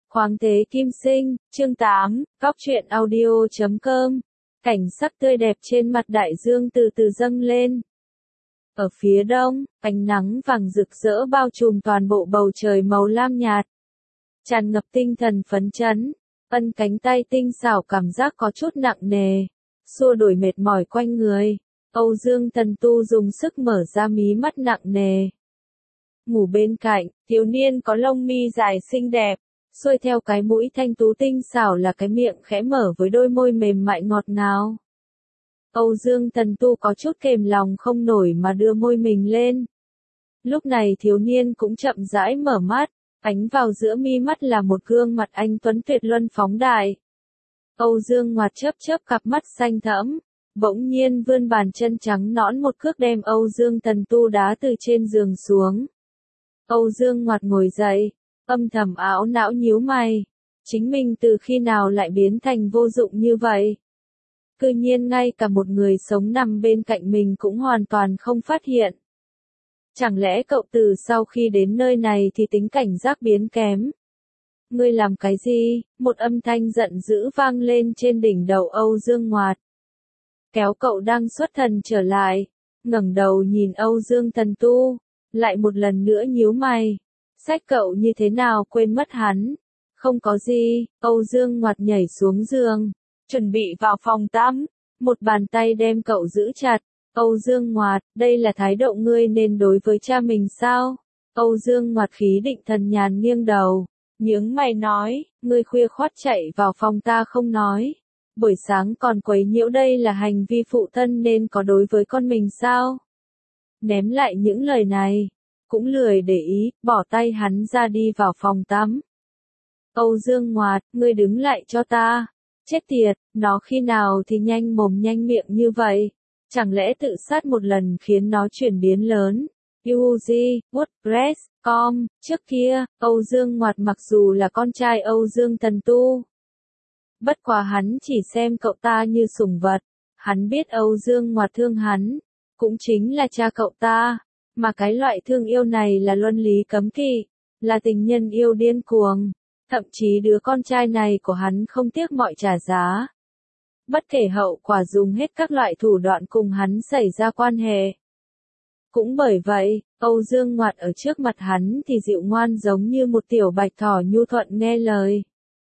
Khoáng thế kim sinh, chương 8, góc truyện audio.com. Cảnh sắc tươi đẹp trên mặt đại dương từ từ dâng lên. Ở phía đông, ánh nắng vàng rực rỡ bao trùm toàn bộ bầu trời màu lam nhạt. Tràn ngập tinh thần phấn chấn, ân cánh tay tinh xảo cảm giác có chút nặng nề, xua đuổi mệt mỏi quanh người. Âu Dương Tần Tu dùng sức mở ra mí mắt nặng nề. Ngủ bên cạnh, thiếu niên có lông mi dài xinh đẹp, xuôi theo cái mũi thanh tú tinh xảo là cái miệng khẽ mở với đôi môi mềm mại ngọt ngào. Âu Dương Tần Tu có chút kềm lòng không nổi mà đưa môi mình lên. Lúc này thiếu niên cũng chậm rãi mở mắt, ánh vào giữa mi mắt là một gương mặt anh tuấn tuyệt luân phóng đại. Âu Dương ngoặt chớp chớp cặp mắt xanh thẫm, bỗng nhiên vươn bàn chân trắng nõn một cước đem Âu Dương Tần Tu đá từ trên giường xuống. Âu Dương ngoặt ngồi dậy, âm thầm ảo não nhíu mày. Chính mình từ khi nào lại biến thành vô dụng như vậy? Cư nhiên ngay cả một người sống nằm bên cạnh mình cũng hoàn toàn không phát hiện. Chẳng lẽ cậu từ sau khi đến nơi này thì tính cảnh giác biến kém? Ngươi làm cái gì? Một âm thanh giận dữ vang lên trên đỉnh đầu Âu Dương ngoặt. Kéo cậu đang xuất thần trở lại, ngẩng đầu nhìn Âu Dương Tần Tu, lại một lần nữa nhíu mày. Sách cậu như thế nào quên mất hắn? Không có gì, Âu Dương ngoặt nhảy xuống giường, chuẩn bị vào phòng tắm, một bàn tay đem cậu giữ chặt. Âu Dương ngoặt, đây là thái độ ngươi nên đối với cha mình sao? Âu Dương ngoặt khí định thần nhàn nghiêng đầu, nhướng mày nói, ngươi khuya khoắt chạy vào phòng ta không nói. Buổi sáng còn quấy nhiễu đây là hành vi phụ thân nên có đối với con mình sao? Ném lại những lời này, cũng lười để ý, bỏ tay hắn ra đi vào phòng tắm. Âu Dương ngoặt, ngươi đứng lại cho ta. Chết tiệt, nó khi nào thì nhanh mồm nhanh miệng như vậy? Chẳng lẽ tự sát một lần khiến nó chuyển biến lớn? Yuji, WordPress.com, trước kia, Âu Dương ngoặt mặc dù là con trai Âu Dương Tần Tu. Bất quá hắn chỉ xem cậu ta như sủng vật. Hắn biết Âu Dương ngoặt thương hắn, cũng chính là cha cậu ta. Mà cái loại thương yêu này là luân lý cấm kỵ, là tình nhân yêu điên cuồng. Thậm chí đứa con trai này của hắn không tiếc mọi trả giá. Bất kể hậu quả dùng hết các loại thủ đoạn cùng hắn xảy ra quan hệ. Cũng bởi vậy, Âu Dương ngoặt ở trước mặt hắn thì dịu ngoan giống như một tiểu bạch thỏ nhu thuận nghe lời.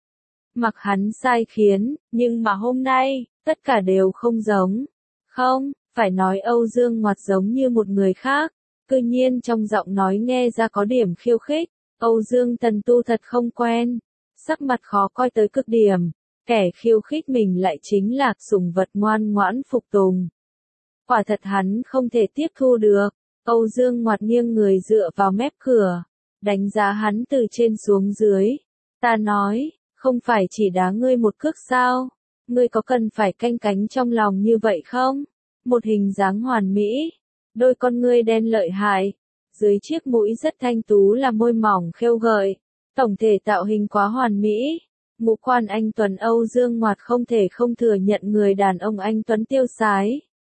Mặc hắn sai khiến, nhưng mà hôm nay, tất cả đều không giống. Không, phải nói Âu Dương ngoặt giống như một người khác. Cư nhiên trong giọng nói nghe ra có điểm khiêu khích. Âu Dương Tần Tu thật không quen, sắc mặt khó coi tới cực điểm, kẻ khiêu khích mình lại chính là sủng vật ngoan ngoãn phục tùng. Quả thật hắn không thể tiếp thu được. Âu Dương ngoặt nghiêng người dựa vào mép cửa, đánh giá hắn từ trên xuống dưới. Ta nói, không phải chỉ đá ngươi một cước sao? Ngươi có cần phải canh cánh trong lòng như vậy không? Một hình dáng hoàn mỹ, đôi con ngươi đen lợi hại. Dưới chiếc mũi rất thanh tú là môi mỏng khêu gợi, tổng thể tạo hình quá hoàn mỹ. Ngũ quan anh tuấn Âu Dương ngoặt không thể không thừa nhận người đàn ông anh tuấn tiêu sái.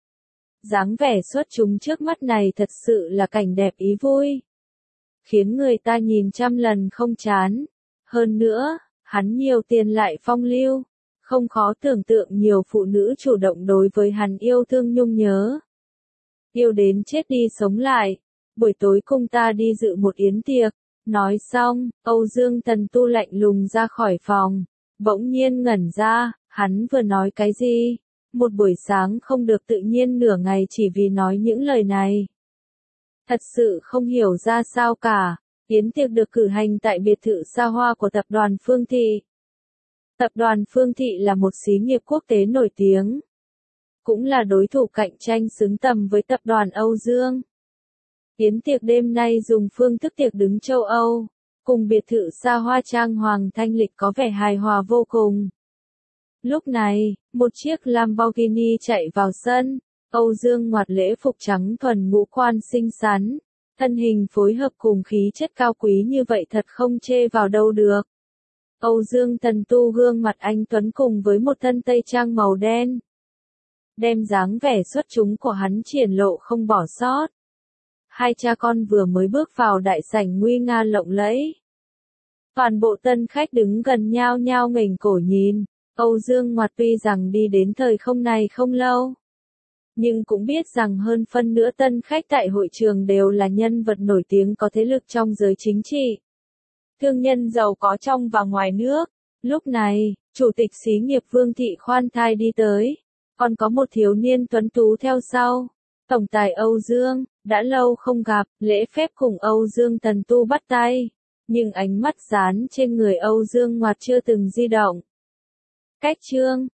Dáng vẻ xuất chúng trước mắt này thật sự là cảnh đẹp ý vui, khiến người ta nhìn trăm lần không chán. Hơn nữa, hắn nhiều tiền lại phong lưu, không khó tưởng tượng nhiều phụ nữ chủ động đối với hắn yêu thương nhung nhớ. Yêu đến chết đi sống lại. Buổi tối cùng ta đi dự một yến tiệc. Nói xong, Âu Dương Tần Tu lạnh lùng ra khỏi phòng. Bỗng nhiên ngẩn ra, hắn vừa nói cái gì? Một buổi sáng không được tự nhiên nửa ngày chỉ vì nói những lời này. Thật sự không hiểu ra sao cả. Yến tiệc được cử hành tại biệt thự xa hoa của tập đoàn Phương Thị. Tập đoàn Phương Thị là một xí nghiệp quốc tế nổi tiếng, cũng là đối thủ cạnh tranh xứng tầm với tập đoàn Âu Dương. Yến tiệc đêm nay dùng phương thức tiệc đứng châu Âu, cùng biệt thự xa hoa trang hoàng thanh lịch có vẻ hài hòa vô cùng. Lúc này, một chiếc Lamborghini chạy vào sân, Âu Dương ngoặt lễ phục trắng thuần ngũ quan xinh xắn, thân hình phối hợp cùng khí chất cao quý như vậy thật không chê vào đâu được. Âu Dương Tần Tu gương mặt anh tuấn cùng với một thân tây trang màu đen, đem dáng vẻ xuất chúng của hắn triển lộ không bỏ sót. Hai cha con vừa mới bước vào đại sảnh nguy nga lộng lẫy. Toàn bộ tân khách đứng gần nhao nhao nghềnh cổ nhìn. Âu Dương Ngoạt tuy rằng đi đến thời không này không lâu, nhưng cũng biết rằng hơn phân nửa tân khách tại hội trường đều là nhân vật nổi tiếng có thế lực trong giới chính trị. Thương nhân giàu có trong và ngoài nước. Lúc này, Chủ tịch xí nghiệp Vương Thị khoan thai đi tới. Còn có một thiếu niên tuấn tú theo sau. Tổng tài Âu Dương, đã lâu không gặp, lễ phép cùng Âu Dương Tần Tu bắt tay. Nhưng ánh mắt dán trên người Âu Dương Ngoạt chưa từng di động. Cách chương